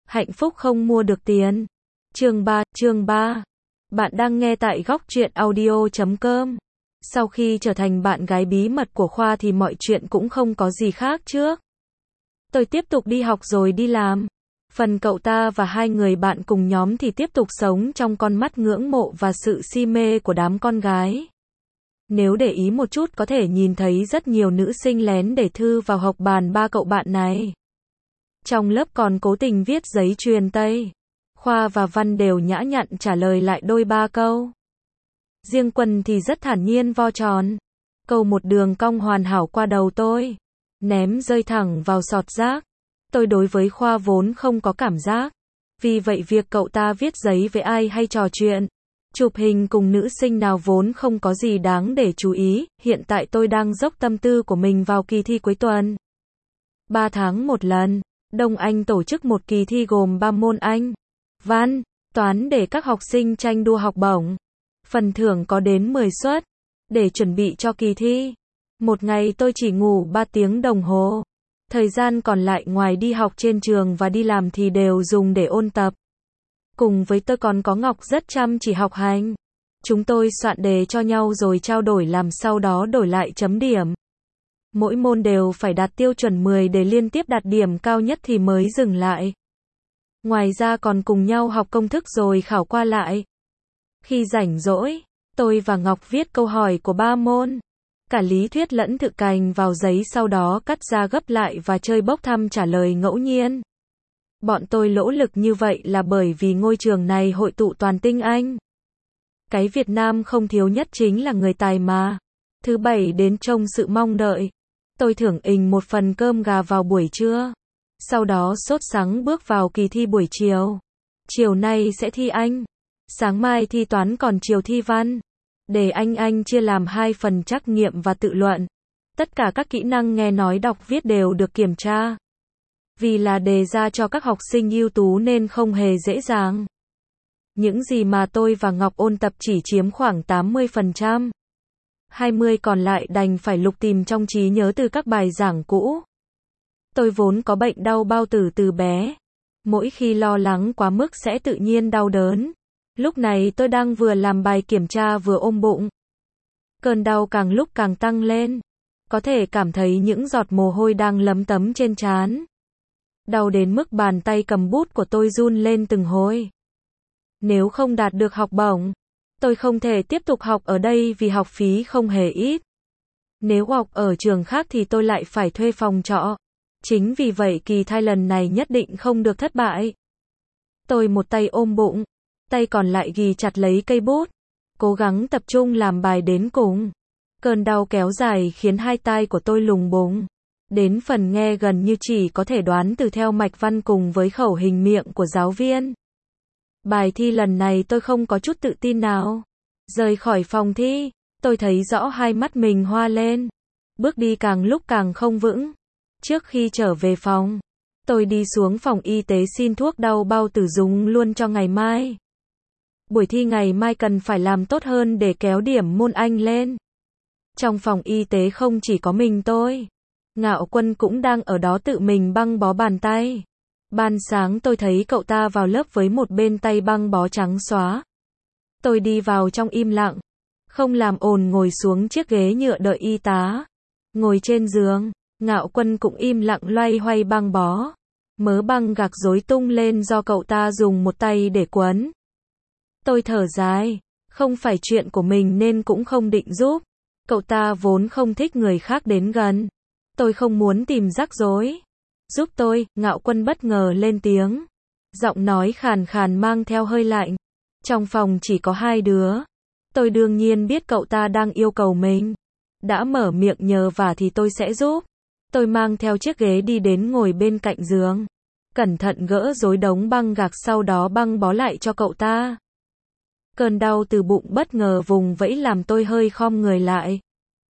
Hạnh phúc không mua được tiền. Chương 3. Bạn đang nghe tại góc truyện audio.com. Sau khi trở thành bạn gái bí mật của Khoa thì mọi chuyện cũng không có gì khác trước. Tôi tiếp tục đi học rồi đi làm. Phần cậu ta và hai người bạn cùng nhóm thì tiếp tục sống trong con mắt ngưỡng mộ và sự si mê của đám con gái. Nếu để ý một chút có thể nhìn thấy rất nhiều nữ sinh lén để thư vào học bàn ba cậu bạn này. Trong lớp còn cố tình viết giấy truyền Tây. Khoa và Văn đều nhã nhặn trả lời lại đôi ba câu. Riêng Quân thì rất thản nhiên vo tròn. Câu một đường cong hoàn hảo qua đầu tôi. Ném rơi thẳng vào sọt rác. Tôi đối với Khoa vốn không có cảm giác. Vì vậy việc cậu ta viết giấy với ai hay trò chuyện, chụp hình cùng nữ sinh nào vốn không có gì đáng để chú ý. Hiện tại tôi đang dốc tâm tư của mình vào kỳ thi cuối tuần. 3 tháng một lần, Đông Anh tổ chức một kỳ thi gồm 3 môn Anh, Văn, Toán để các học sinh tranh đua học bổng. Phần thưởng có đến 10 suất. Để chuẩn bị cho kỳ thi, một ngày tôi chỉ ngủ 3 tiếng đồng hồ. Thời gian còn lại ngoài đi học trên trường và đi làm thì đều dùng để ôn tập. Cùng với tôi còn có Ngọc rất chăm chỉ học hành. Chúng tôi soạn đề cho nhau rồi trao đổi làm sau đó đổi lại chấm điểm. Mỗi môn đều phải đạt tiêu chuẩn 10 để liên tiếp đạt điểm cao nhất thì mới dừng lại. Ngoài ra còn cùng nhau học công thức rồi khảo qua lại. Khi rảnh rỗi, tôi và Ngọc viết câu hỏi của 3 môn, cả lý thuyết lẫn thực hành vào giấy sau đó cắt ra gấp lại và chơi bốc thăm trả lời ngẫu nhiên. Bọn tôi nỗ lực như vậy là bởi vì ngôi trường này hội tụ toàn tinh Anh. Cái Việt Nam không thiếu nhất chính là người tài mà. Thứ Bảy đến trông sự mong đợi. Tôi thưởng ình một phần cơm gà vào buổi trưa. Sau đó sốt sắng bước vào kỳ thi buổi chiều. Chiều nay sẽ thi Anh. Sáng mai thi Toán còn chiều thi Văn. Đề Anh chia làm 2 phần trắc nghiệm và tự luận. Tất cả các kỹ năng nghe nói đọc viết đều được kiểm tra. Vì là đề ra cho các học sinh ưu tú nên không hề dễ dàng. Những gì mà tôi và Ngọc ôn tập chỉ chiếm khoảng 80%. 20 còn lại đành phải lục tìm trong trí nhớ từ các bài giảng cũ. Tôi vốn có bệnh đau bao tử từ bé. Mỗi khi lo lắng quá mức sẽ tự nhiên đau đớn. Lúc này tôi đang vừa làm bài kiểm tra vừa ôm bụng. Cơn đau càng lúc càng tăng lên. Có thể cảm thấy những giọt mồ hôi đang lấm tấm trên trán. Đau đến mức bàn tay cầm bút của tôi run lên từng hồi. Nếu không đạt được học bổng, tôi không thể tiếp tục học ở đây vì học phí không hề ít. Nếu học ở trường khác thì tôi lại phải thuê phòng trọ. Chính vì vậy kỳ thi lần này nhất định không được thất bại. Tôi một tay ôm bụng, tay còn lại ghi chặt lấy cây bút, cố gắng tập trung làm bài đến cùng. Cơn đau kéo dài khiến hai tai của tôi lùng bùng. Đến phần nghe gần như chỉ có thể đoán từ theo mạch văn cùng với khẩu hình miệng của giáo viên. Bài thi lần này tôi không có chút tự tin nào. Rời khỏi phòng thi, tôi thấy rõ hai mắt mình hoa lên. Bước đi càng lúc càng không vững. Trước khi trở về phòng, tôi đi xuống phòng y tế xin thuốc đau bao tử dùng luôn cho ngày mai. Buổi thi ngày mai cần phải làm tốt hơn để kéo điểm môn Anh lên. Trong phòng y tế không chỉ có mình tôi. Ngạo Quân cũng đang ở đó tự mình băng bó bàn tay. Ban sáng tôi thấy cậu ta vào lớp với một bên tay băng bó trắng xóa. Tôi đi vào trong im lặng, không làm ồn ngồi xuống chiếc ghế nhựa đợi y tá. Ngồi trên giường, Ngạo Quân cũng im lặng loay hoay băng bó. Mớ băng gạc rối tung lên do cậu ta dùng một tay để quấn. Tôi thở dài, không phải chuyện của mình nên cũng không định giúp. Cậu ta vốn không thích người khác đến gần. Tôi không muốn tìm rắc rối. Giúp tôi, Ngạo Quân bất ngờ lên tiếng. Giọng nói khàn khàn mang theo hơi lạnh. Trong phòng chỉ có 2 đứa. Tôi đương nhiên biết cậu ta đang yêu cầu mình. Đã mở miệng nhờ vả thì tôi sẽ giúp. Tôi mang theo chiếc ghế đi đến ngồi bên cạnh giường. Cẩn thận gỡ rối đống băng gạc sau đó băng bó lại cho cậu ta. Cơn đau từ bụng bất ngờ vùng vẫy làm tôi hơi khom người lại.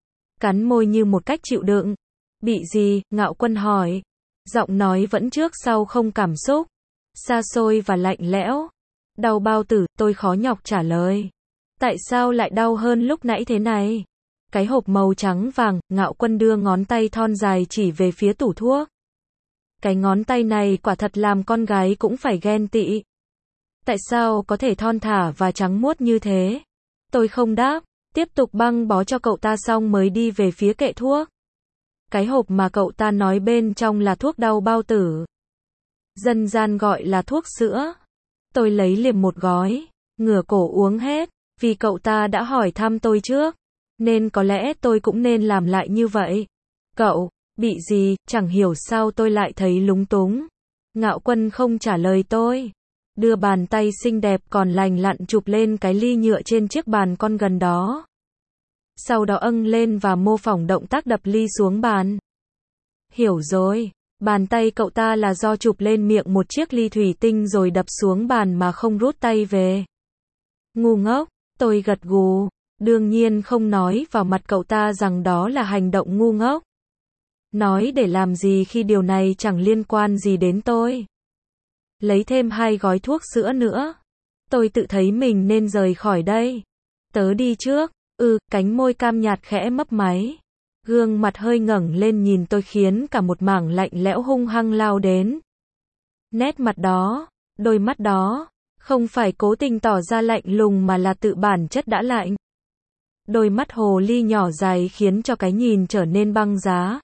Cắn môi như một cách chịu đựng. Bị gì? Ngạo Quân hỏi. Giọng nói vẫn trước sau không cảm xúc. Xa xôi và lạnh lẽo. Đau bao tử, tôi khó nhọc trả lời. Tại sao lại đau hơn lúc nãy thế này? Cái hộp màu trắng vàng, Ngạo Quân đưa ngón tay thon dài chỉ về phía tủ thuốc. Cái ngón tay này quả thật làm con gái cũng phải ghen tị. Tại sao có thể thon thả và trắng muốt như thế? Tôi không đáp, tiếp tục băng bó cho cậu ta xong mới đi về phía kệ thuốc. Cái hộp mà cậu ta nói bên trong là thuốc đau bao tử. Dân gian gọi là thuốc sữa. Tôi lấy liềm một gói, ngửa cổ uống hết, vì cậu ta đã hỏi thăm tôi trước, nên có lẽ tôi cũng nên làm lại như vậy. Cậu, bị gì, chẳng hiểu sao tôi lại thấy lúng túng. Ngạo Quân không trả lời tôi. Đưa bàn tay xinh đẹp còn lành lặn chụp lên cái ly nhựa trên chiếc bàn con gần đó. Sau đó âng lên và mô phỏng động tác đập ly xuống bàn. Hiểu rồi, bàn tay cậu ta là do chụp lên miệng một chiếc ly thủy tinh rồi đập xuống bàn mà không rút tay về. Ngu ngốc, tôi gật gù, đương nhiên không nói vào mặt cậu ta rằng đó là hành động ngu ngốc. Nói để làm gì khi điều này chẳng liên quan gì đến tôi. Lấy thêm 2 gói thuốc sữa nữa. Tôi tự thấy mình nên rời khỏi đây. Tớ đi trước. Cánh môi cam nhạt khẽ mấp máy. Gương mặt hơi ngẩng lên nhìn tôi khiến cả một mảng lạnh lẽo hung hăng lao đến. Nét mặt đó, đôi mắt đó, không phải cố tình tỏ ra lạnh lùng mà là tự bản chất đã lạnh. Đôi mắt hồ ly nhỏ dài khiến cho cái nhìn trở nên băng giá.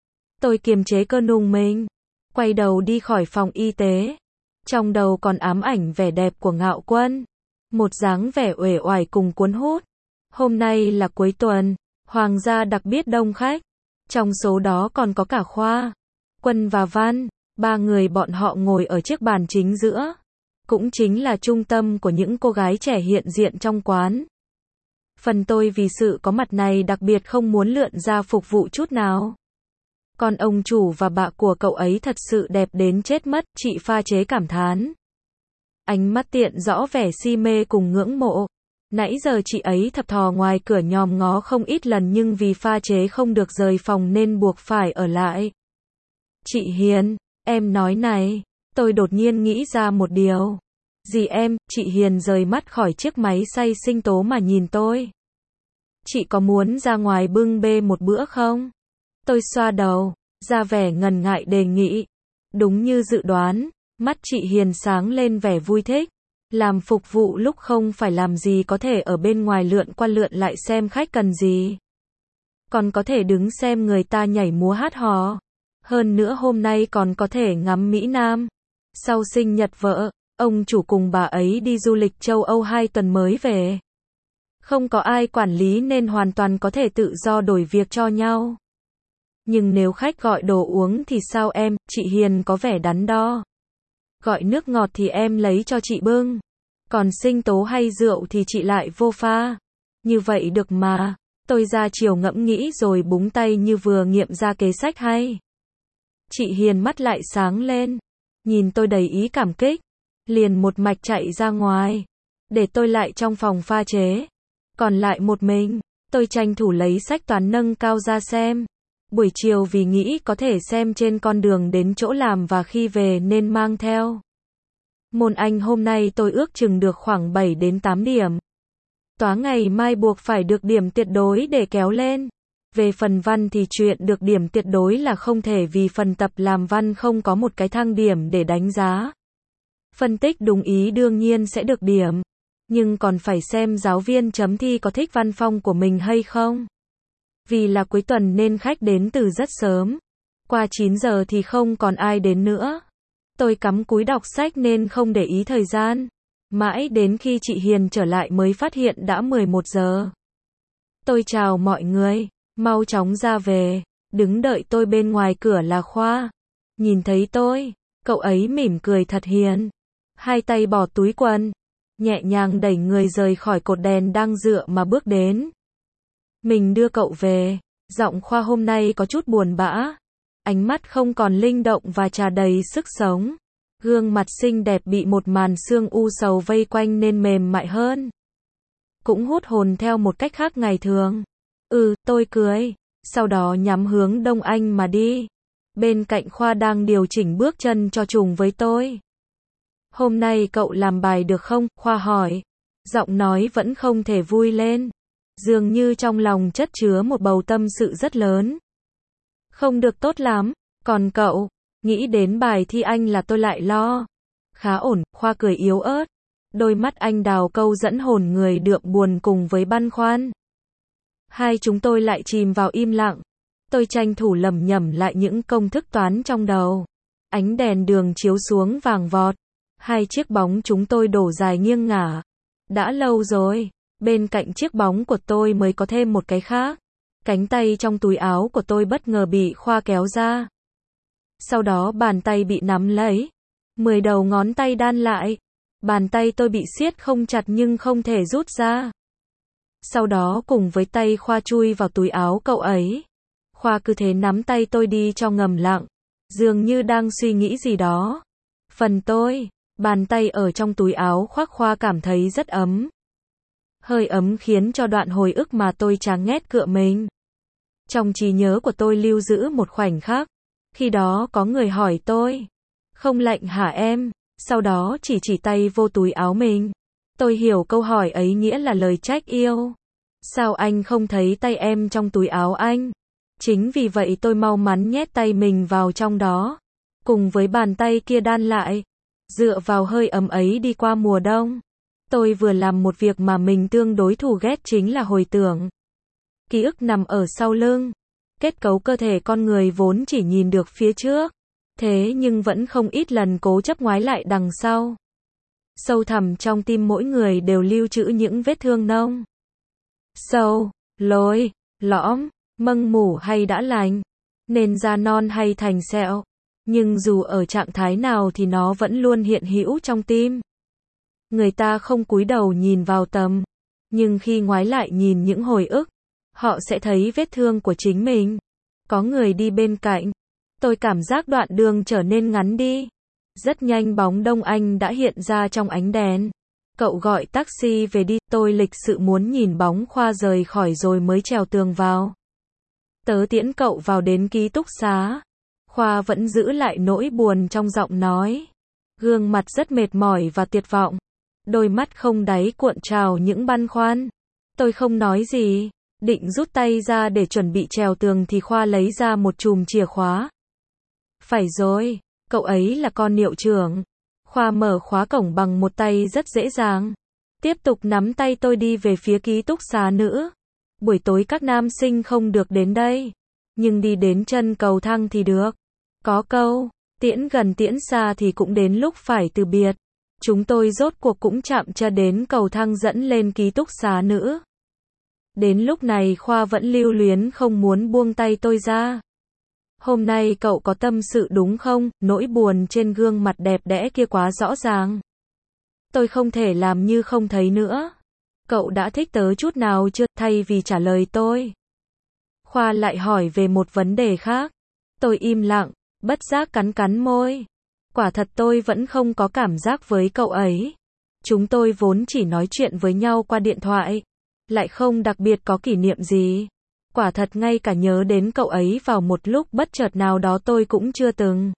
Tôi kiềm chế cơn nung mình, quay đầu đi khỏi phòng y tế. Trong đầu còn ám ảnh vẻ đẹp của Ngạo Quân. Một dáng vẻ uể oải cùng cuốn hút. Hôm nay là cuối tuần, Hoàng gia đặc biệt đông khách. Trong số đó còn có cả Khoa, Quân và Văn. 3 người bọn họ ngồi ở chiếc bàn chính giữa. Cũng chính là trung tâm của những cô gái trẻ hiện diện trong quán. Phần tôi vì sự có mặt này đặc biệt không muốn lượn ra phục vụ chút nào. Còn ông chủ và bà của cậu ấy thật sự đẹp đến chết mất, chị pha chế cảm thán. Ánh mắt tiện rõ vẻ si mê cùng ngưỡng mộ. Nãy giờ chị ấy thập thò ngoài cửa nhòm ngó không ít lần nhưng vì pha chế không được rời phòng nên buộc phải ở lại. Chị Hiền, em nói này, tôi đột nhiên nghĩ ra một điều. Gì em, chị Hiền rời mắt khỏi chiếc máy xay sinh tố mà nhìn tôi. Chị có muốn ra ngoài bưng bê một bữa không? Tôi xoa đầu, ra vẻ ngần ngại đề nghị. Đúng như dự đoán, mắt chị Hiền sáng lên vẻ vui thích. Làm phục vụ lúc không phải làm gì có thể ở bên ngoài lượn qua lượn lại xem khách cần gì. Còn có thể đứng xem người ta nhảy múa hát hò. Hơn nữa hôm nay còn có thể ngắm Mỹ Nam. Sau sinh nhật vợ, ông chủ cùng bà ấy đi du lịch châu Âu 2 tuần mới về. Không có ai quản lý nên hoàn toàn có thể tự do đổi việc cho nhau. Nhưng nếu khách gọi đồ uống thì sao em, chị Hiền có vẻ đắn đo. Gọi nước ngọt thì em lấy cho chị bưng. Còn sinh tố hay rượu thì chị lại vô pha. Như vậy được mà. Tôi ra chiều ngẫm nghĩ rồi búng tay như vừa nghiệm ra kế sách hay. Chị Hiền mắt lại sáng lên. Nhìn tôi đầy ý cảm kích. Liền một mạch chạy ra ngoài. Để tôi lại trong phòng pha chế. Còn lại một mình, tôi tranh thủ lấy sách toán nâng cao ra xem. Buổi chiều vì nghĩ có thể xem trên con đường đến chỗ làm và khi về nên mang theo. Môn Anh hôm nay tôi ước chừng được khoảng 7 đến 8 điểm. Toán ngày mai buộc phải được điểm tuyệt đối để kéo lên. Về phần văn thì chuyện được điểm tuyệt đối là không thể vì phần tập làm văn không có một cái thang điểm để đánh giá. Phân tích đúng ý đương nhiên sẽ được điểm. Nhưng còn phải xem giáo viên chấm thi có thích văn phong của mình hay không. Vì là cuối tuần nên khách đến từ rất sớm. Qua 9 giờ thì không còn ai đến nữa. Tôi cắm cúi đọc sách nên không để ý thời gian. Mãi đến khi chị Hiền trở lại mới phát hiện đã 11 giờ. Tôi chào mọi người, mau chóng ra về. Đứng đợi tôi bên ngoài cửa là Khoa. Nhìn thấy tôi, cậu ấy mỉm cười thật hiền. Hai tay bỏ túi quần. Nhẹ nhàng đẩy người rời khỏi cột đèn đang dựa mà bước đến. Mình đưa cậu về. Giọng Khoa hôm nay có chút buồn bã. Ánh mắt không còn linh động và tràn đầy sức sống. Gương mặt xinh đẹp bị một màn sương u sầu vây quanh nên mềm mại hơn. Cũng hút hồn theo một cách khác ngày thường. Tôi cười. Sau đó nhắm hướng Đông Anh mà đi. Bên cạnh Khoa đang điều chỉnh bước chân cho trùng với tôi. Hôm nay cậu làm bài được không? Khoa hỏi. Giọng nói vẫn không thể vui lên. Dường như trong lòng chất chứa một bầu tâm sự rất lớn. Không được tốt lắm. Còn cậu? Nghĩ đến bài thi anh là tôi lại lo. Khá ổn, Khoa cười yếu ớt. Đôi mắt anh đào câu dẫn hồn người đượm buồn cùng với băn khoăn. Hai chúng tôi lại chìm vào im lặng. Tôi tranh thủ lẩm nhẩm lại những công thức toán trong đầu. Ánh đèn đường chiếu xuống vàng vọt. Hai chiếc bóng chúng tôi đổ dài nghiêng ngả. Đã lâu rồi, bên cạnh chiếc bóng của tôi mới có thêm một cái khác. Cánh tay trong túi áo của tôi bất ngờ bị Khoa kéo ra. Sau đó bàn tay bị nắm lấy. 10 đầu ngón tay đan lại. Bàn tay tôi bị siết không chặt nhưng không thể rút ra. Sau đó cùng với tay Khoa chui vào túi áo cậu ấy. Khoa cứ thế nắm tay tôi đi cho ngầm lặng. Dường như đang suy nghĩ gì đó. Phần tôi, bàn tay ở trong túi áo khoác Khoa cảm thấy rất ấm. Hơi ấm khiến cho đoạn hồi ức mà tôi chán ghét cựa mình. Trong trí nhớ của tôi lưu giữ một khoảnh khắc. Khi đó có người hỏi tôi. Không lạnh hả em? Sau đó chỉ tay vô túi áo mình. Tôi hiểu câu hỏi ấy nghĩa là lời trách yêu. Sao anh không thấy tay em trong túi áo anh? Chính vì vậy tôi mau mắn nhét tay mình vào trong đó. Cùng với bàn tay kia đan lại. Dựa vào hơi ấm ấy đi qua mùa đông. Tôi vừa làm một việc mà mình tương đối thù ghét chính là hồi tưởng. Ký ức nằm ở sau lưng. Kết cấu cơ thể con người vốn chỉ nhìn được phía trước. Thế nhưng vẫn không ít lần cố chấp ngoái lại đằng sau. Sâu thẳm trong tim mỗi người đều lưu trữ những vết thương nông. Sâu, lồi, lõm, mâng mủ hay đã lành. Nên da non hay thành sẹo. Nhưng dù ở trạng thái nào thì nó vẫn luôn hiện hữu trong tim. Người ta không cúi đầu nhìn vào tầm. Nhưng khi ngoái lại nhìn những hồi ức, họ sẽ thấy vết thương của chính mình. Có người đi bên cạnh. Tôi cảm giác đoạn đường trở nên ngắn đi. Rất nhanh bóng Đông Anh đã hiện ra trong ánh đèn. Cậu gọi taxi về đi. Tôi lịch sự muốn nhìn bóng Khoa rời khỏi rồi mới trèo tường vào. Tớ tiễn cậu vào đến ký túc xá. Khoa vẫn giữ lại nỗi buồn trong giọng nói. Gương mặt rất mệt mỏi và tuyệt vọng. Đôi mắt không đáy cuộn trào những băn khoăn. Tôi không nói gì. Định rút tay ra để chuẩn bị trèo tường thì Khoa lấy ra một chùm chìa khóa. Phải rồi, cậu ấy là con hiệu trưởng. Khoa mở khóa cổng bằng một tay rất dễ dàng. Tiếp tục nắm tay tôi đi về phía ký túc xá nữ. Buổi tối các nam sinh không được đến đây. Nhưng đi đến chân cầu thang thì được. Có câu, tiễn gần tiễn xa thì cũng đến lúc phải từ biệt. Chúng tôi rốt cuộc cũng chạm chân đến cầu thang dẫn lên ký túc xá nữ. Đến lúc này Khoa vẫn lưu luyến không muốn buông tay tôi ra. Hôm nay cậu có tâm sự đúng không? Nỗi buồn trên gương mặt đẹp đẽ kia quá rõ ràng. Tôi không thể làm như không thấy nữa. Cậu đã thích tớ chút nào chưa? Thay vì trả lời tôi, Khoa lại hỏi về một vấn đề khác. Tôi im lặng, bất giác cắn môi. Quả thật tôi vẫn không có cảm giác với cậu ấy. Chúng tôi vốn chỉ nói chuyện với nhau qua điện thoại. Lại không đặc biệt có kỷ niệm gì. Quả thật ngay cả nhớ đến cậu ấy vào một lúc bất chợt nào đó tôi cũng chưa từng.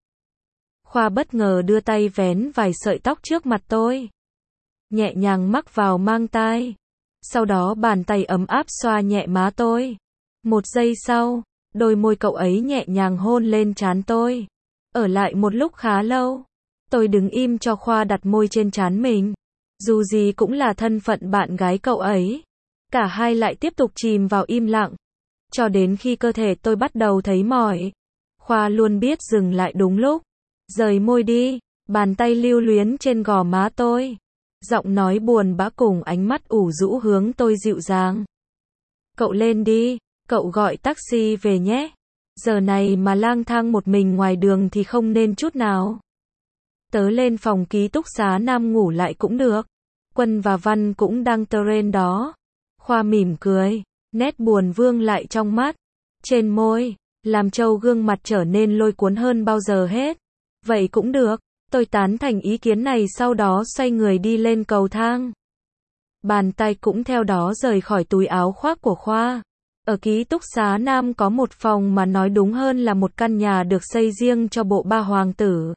Khoa bất ngờ đưa tay vén vài sợi tóc trước mặt tôi. Nhẹ nhàng mắc vào mang tai. Sau đó bàn tay ấm áp xoa nhẹ má tôi. Một giây sau, đôi môi cậu ấy nhẹ nhàng hôn lên trán tôi. Ở lại một lúc khá lâu. Tôi đứng im cho Khoa đặt môi trên trán mình. Dù gì cũng là thân phận bạn gái cậu ấy. Cả hai lại tiếp tục chìm vào im lặng. Cho đến khi cơ thể tôi bắt đầu thấy mỏi. Khoa luôn biết dừng lại đúng lúc. Rời môi đi. Bàn tay lưu luyến trên gò má tôi. Giọng nói buồn bã cùng ánh mắt ủ rũ hướng tôi dịu dàng. Cậu lên đi. Cậu gọi taxi về nhé. Giờ này mà lang thang một mình ngoài đường thì không nên chút nào. Tớ lên phòng ký túc xá nam ngủ lại cũng được. Quân và Văn cũng đang train đó. Khoa mỉm cười. Nét buồn vương lại trong mắt. Trên môi. Làm Châu gương mặt trở nên lôi cuốn hơn bao giờ hết. Vậy cũng được. Tôi tán thành ý kiến này sau đó xoay người đi lên cầu thang. Bàn tay cũng theo đó rời khỏi túi áo khoác của Khoa. Ở ký túc xá nam có một phòng mà nói đúng hơn là một căn nhà được xây riêng cho bộ ba hoàng tử.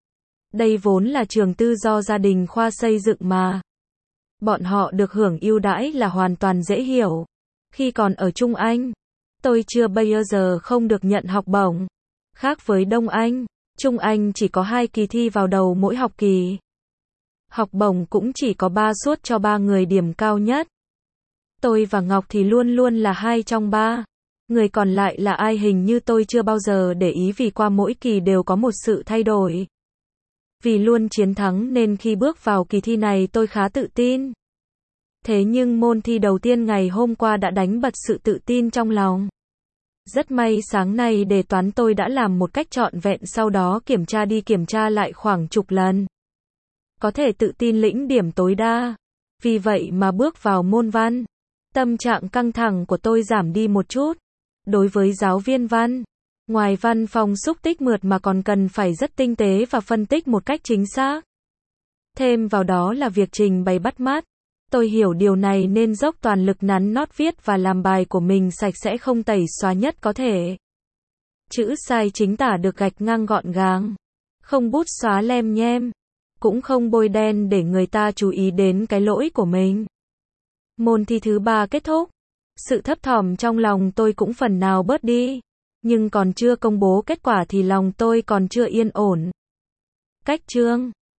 Đây vốn là trường tư do gia đình Khoa xây dựng mà. Bọn họ được hưởng ưu đãi là hoàn toàn dễ hiểu. Khi còn ở Trung Anh, tôi chưa bao giờ không được nhận học bổng. Khác với Đông Anh, Trung Anh chỉ có 2 kỳ thi vào đầu mỗi học kỳ. Học bổng cũng chỉ có 3 suất cho 3 người điểm cao nhất. Tôi và Ngọc thì luôn luôn là 2 trong 3. Người còn lại là ai hình như tôi chưa bao giờ để ý vì qua mỗi kỳ đều có một sự thay đổi. Vì luôn chiến thắng nên khi bước vào kỳ thi này tôi khá tự tin. Thế nhưng môn thi đầu tiên ngày hôm qua đã đánh bật sự tự tin trong lòng. Rất may sáng nay đề toán tôi đã làm một cách trọn vẹn, sau đó kiểm tra đi kiểm tra lại khoảng chục lần. Có thể tự tin lĩnh điểm tối đa. Vì vậy mà bước vào môn văn, tâm trạng căng thẳng của tôi giảm đi một chút. Đối với giáo viên văn, ngoài văn phòng xúc tích mượt mà còn cần phải rất tinh tế và phân tích một cách chính xác. Thêm vào đó là việc trình bày bắt mắt. Tôi hiểu điều này nên dốc toàn lực nắn nót viết và làm bài của mình sạch sẽ không tẩy xóa nhất có thể. Chữ sai chính tả được gạch ngang gọn gàng. Không bút xóa lem nhem. Cũng không bôi đen để người ta chú ý đến cái lỗi của mình. Môn thi thứ 3 kết thúc. Sự thấp thỏm trong lòng tôi cũng phần nào bớt đi. Nhưng còn chưa công bố kết quả thì lòng tôi còn chưa yên ổn. Cách chương